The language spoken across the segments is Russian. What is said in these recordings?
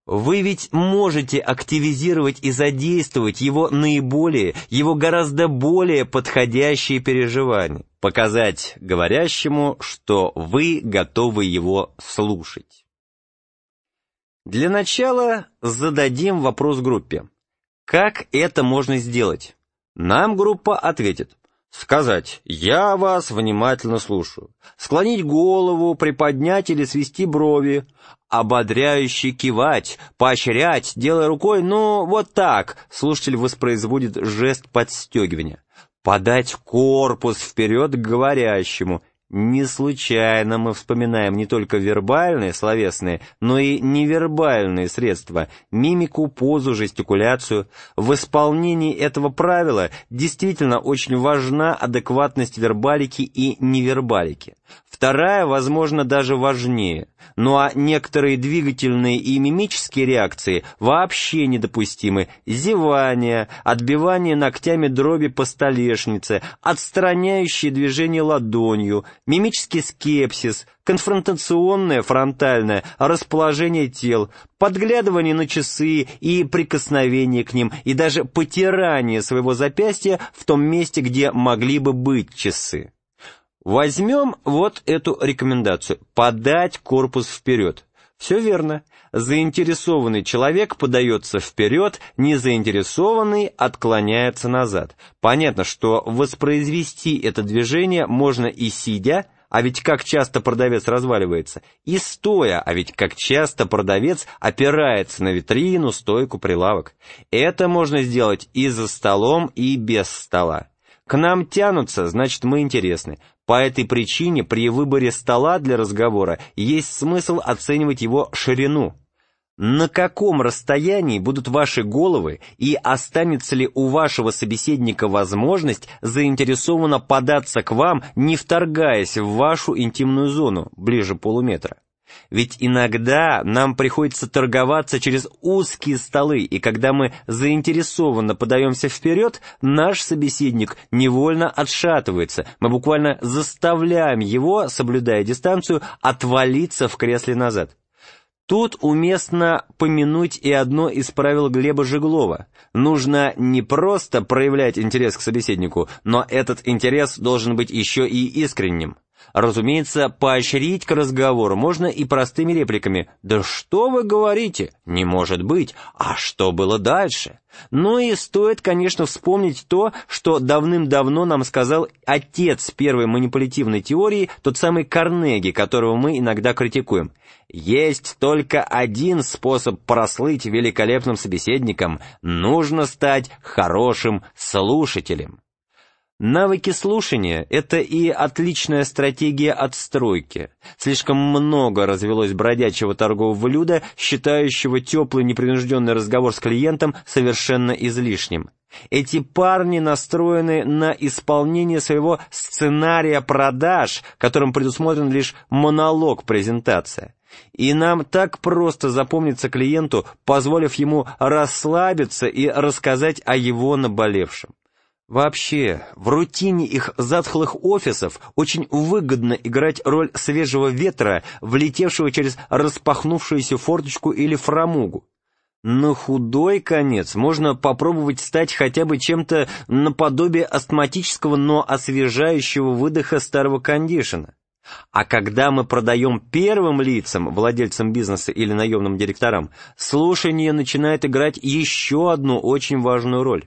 Вы ведь можете активизировать и задействовать его гораздо более подходящие переживания, показать говорящему, что вы готовы его слушать. Для начала зададим вопрос группе. Как это можно сделать? Нам группа ответит. Сказать «я вас внимательно слушаю», склонить голову, приподнять или свести брови, ободряюще кивать, поощрять, делая рукой «ну, вот так», слушатель воспроизводит жест подстегивания, подать корпус вперед к говорящему. Не случайно мы вспоминаем не только вербальные, словесные, но и невербальные средства, мимику, позу, жестикуляцию. В исполнении этого правила действительно очень важна адекватность вербалики и невербалики. Вторая, возможно, даже важнее. Ну а некоторые двигательные и мимические реакции вообще недопустимы. Зевание, отбивание ногтями дроби по столешнице, отстраняющие движение ладонью, мимический скепсис, конфронтационное фронтальное расположение тел, подглядывание на часы и прикосновение к ним, и даже потирание своего запястья в том месте, где могли бы быть часы. Возьмем вот эту рекомендацию – подать корпус вперед. Все верно. Заинтересованный человек подается вперед, незаинтересованный отклоняется назад. Понятно, что воспроизвести это движение можно и сидя, а ведь как часто продавец разваливается, и стоя, а ведь как часто продавец опирается на витрину, стойку, прилавок. Это можно сделать и за столом, и без стола. К нам тянутся, значит, мы интересны. По этой причине при выборе стола для разговора есть смысл оценивать его ширину. На каком расстоянии будут ваши головы и останется ли у вашего собеседника возможность заинтересованно податься к вам, не вторгаясь в вашу интимную зону, ближе полуметра? Ведь иногда нам приходится торговаться через узкие столы, и когда мы заинтересованно подаемся вперед, наш собеседник невольно отшатывается, мы буквально заставляем его, соблюдая дистанцию, отвалиться в кресле назад. Тут уместно помянуть и одно из правил Глеба Жеглова. Нужно не просто проявлять интерес к собеседнику, но этот интерес должен быть еще и искренним. Разумеется, поощрить к разговору можно и простыми репликами. «Да что вы говорите? Не может быть! А что было дальше?» Ну и стоит, конечно, вспомнить то, что давным-давно нам сказал отец первой манипулятивной теории, тот самый Карнеги, которого мы иногда критикуем. Есть только один способ прослыть великолепным собеседником – нужно стать хорошим слушателем. Навыки слушания – это и отличная стратегия отстройки. Слишком много развелось бродячего торгового люда, считающего теплый непринужденный разговор с клиентом совершенно излишним. Эти парни настроены на исполнение своего сценария продаж, которым предусмотрен лишь монолог-презентация. И нам так просто запомниться клиенту, позволив ему расслабиться и рассказать о его наболевшем. Вообще, в рутине их затхлых офисов очень выгодно играть роль свежего ветра, влетевшего через распахнувшуюся форточку или фрамугу. На худой конец можно попробовать стать хотя бы чем-то наподобие астматического, но освежающего выдоха старого кондишена. А когда мы продаем первым лицам, владельцам бизнеса или наемным директорам, слушание начинает играть еще одну очень важную роль.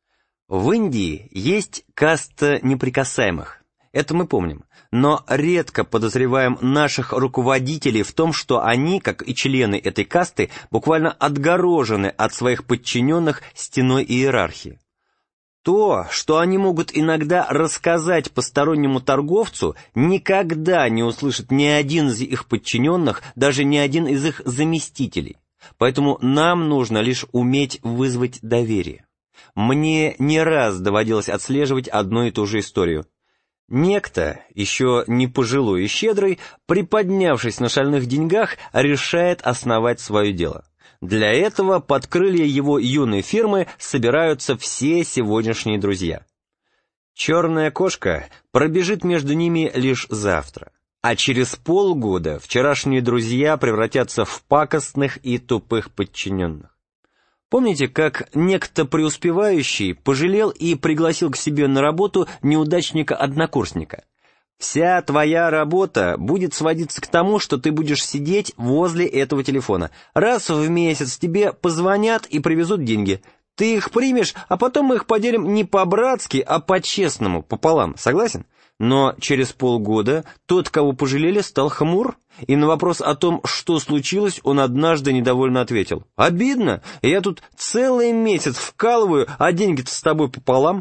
В Индии есть каста неприкасаемых, это мы помним, но редко подозреваем наших руководителей в том, что они, как и члены этой касты, буквально отгорожены от своих подчиненных стеной иерархии. То, что они могут иногда рассказать постороннему торговцу, никогда не услышит ни один из их подчиненных, даже ни один из их заместителей. Поэтому нам нужно лишь уметь вызвать доверие. Мне не раз доводилось отслеживать одну и ту же историю. Некто, еще не пожилой и щедрый, приподнявшись на шальных деньгах, решает основать свое дело. Для этого под крылья его юной фирмы собираются все сегодняшние друзья. Черная кошка пробежит между ними лишь завтра. а через полгода вчерашние друзья превратятся в пакостных и тупых подчиненных. Помните, как некто преуспевающий пожалел и пригласил к себе на работу неудачника-однокурсника? Вся твоя работа будет сводиться к тому, что ты будешь сидеть возле этого телефона. Раз в месяц тебе позвонят и привезут деньги. Ты их примешь, а потом мы их поделим не по-братски, а по-честному, пополам. Согласен? Но через полгода тот, кого пожалели, стал хмур, и на вопрос о том, что случилось, он однажды недовольно ответил: «Обидно, я тут целый месяц вкалываю, а деньги-то с тобой пополам».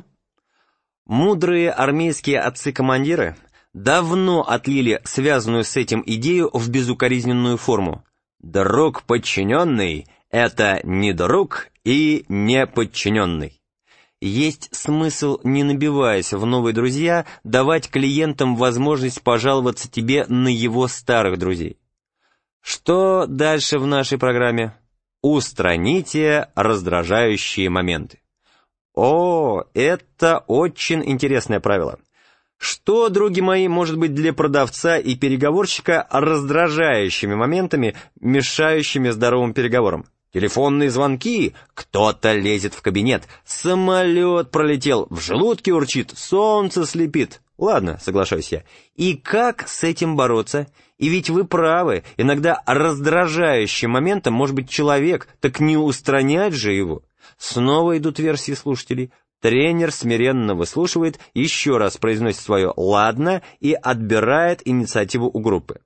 Мудрые армейские отцы-командиры давно отлили связанную с этим идею в безукоризненную форму. Друг подчиненный — это не друг и не подчиненный. Есть смысл, не набиваясь в новые друзья, давать клиентам возможность пожаловаться тебе на его старых друзей. Что дальше в нашей программе? Устраните раздражающие моменты. О, это очень интересное правило. Что, други мои, может быть для продавца и переговорщика раздражающими моментами, мешающими здоровым переговорам? Телефонные звонки, кто-то лезет в кабинет, самолет пролетел, в желудке урчит, солнце слепит. Ладно, соглашаюсь я. И как с этим бороться? И ведь вы правы, иногда раздражающим моментом может быть человек, так не устранять же его. Снова идут версии слушателей. Тренер смиренно выслушивает, еще раз произносит свое «ладно» и отбирает инициативу у группы.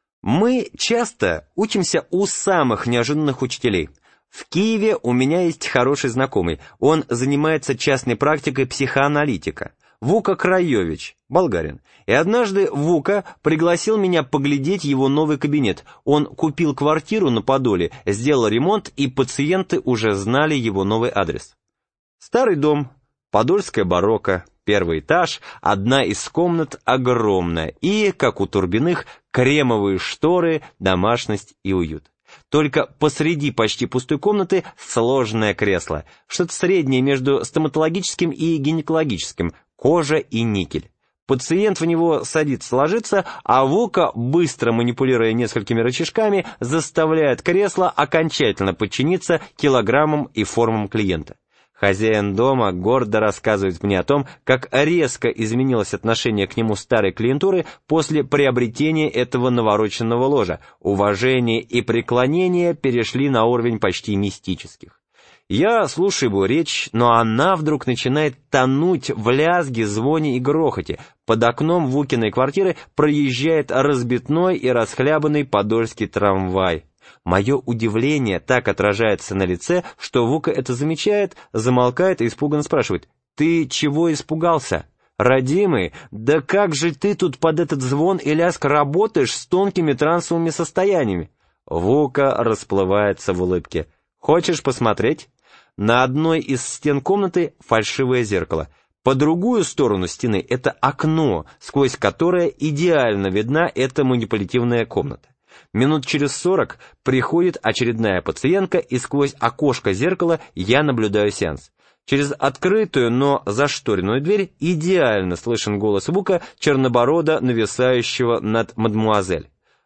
Мы часто учимся у самых неожиданных учителей. В Киеве у меня есть хороший знакомый, он занимается частной практикой психоаналитика. Вука Краевич, болгарин. И однажды Вука пригласил меня поглядеть его новый кабинет. Он купил квартиру на Подоле, сделал ремонт, и пациенты уже знали его новый адрес. Старый дом, подольская барокко, первый этаж, одна из комнат огромная, и, как у Турбиных, кремовые шторы, домашность и уют. Только посреди почти пустой комнаты сложное кресло, что-то среднее между стоматологическим и гинекологическим, кожа и никель. Пациент в него садится ложится, а Вука, быстро манипулируя несколькими рычажками, заставляет кресло окончательно подчиниться килограммам и формам клиента. Хозяин дома гордо рассказывает мне о том, как резко изменилось отношение к нему старой клиентуры после приобретения этого навороченного ложа. Уважение и преклонение перешли на уровень почти мистических. Я слушаю его речь, но она вдруг начинает тонуть в лязге, звоне и грохоте. Под окном Вукиной квартиры проезжает разбитной и расхлябанный подольский трамвай. Мое удивление так отражается на лице, что Вука это замечает, замолкает и испуганно спрашивает: «Ты чего испугался? Родимый, да как же ты тут под этот звон и лязг работаешь с тонкими трансовыми состояниями?» Вука расплывается в улыбке. «Хочешь посмотреть?» На одной из стен комнаты фальшивое зеркало. По другую сторону стены это окно, сквозь которое идеально видна эта манипулятивная комната. Минут через 40 приходит очередная пациентка, и сквозь окошко зеркала я наблюдаю сеанс. Через открытую, но зашторенную дверь идеально слышен голос Вука, черноборода, нависающего над мадмуазель.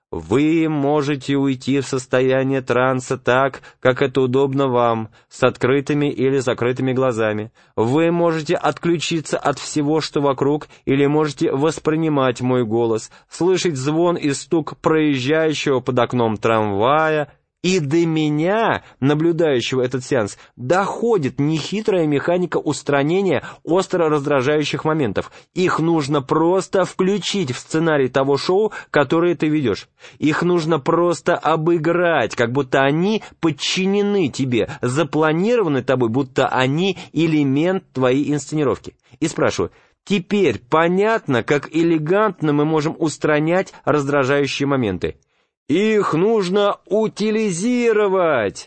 «Вы можете уйти в состояние транса так, как это удобно вам, с открытыми или закрытыми глазами. Вы можете отключиться от всего, что вокруг, или можете воспринимать мой голос, слышать звон и стук проезжающего под окном трамвая». И до меня, наблюдающего этот сеанс, доходит нехитрая механика устранения остро раздражающих моментов. Их нужно просто включить в сценарий того шоу, которое ты ведешь. Их нужно просто обыграть, как будто они подчинены тебе, запланированы тобой, будто они элемент твоей инсценировки. И спрашиваю: теперь понятно, как элегантно мы можем устранять раздражающие моменты? Их нужно утилизировать.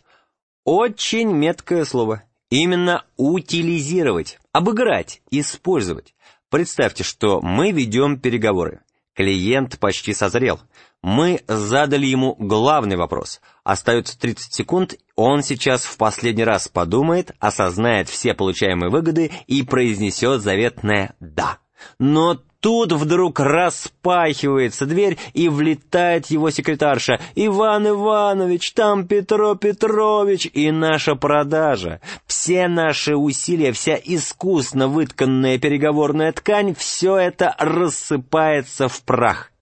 Очень меткое слово. Именно утилизировать, обыграть, использовать. Представьте, что мы ведем переговоры. Клиент почти созрел. Мы задали ему главный вопрос. Остается 30 секунд, он сейчас в последний раз подумает, осознает все получаемые выгоды и произнесет заветное «да». Но тут вдруг распахивается дверь, и влетает его секретарша. «Иван Иванович, там Петро Петрович!» И наша продажа, все наши усилия, вся искусно вытканная переговорная ткань, все это рассыпается в прах.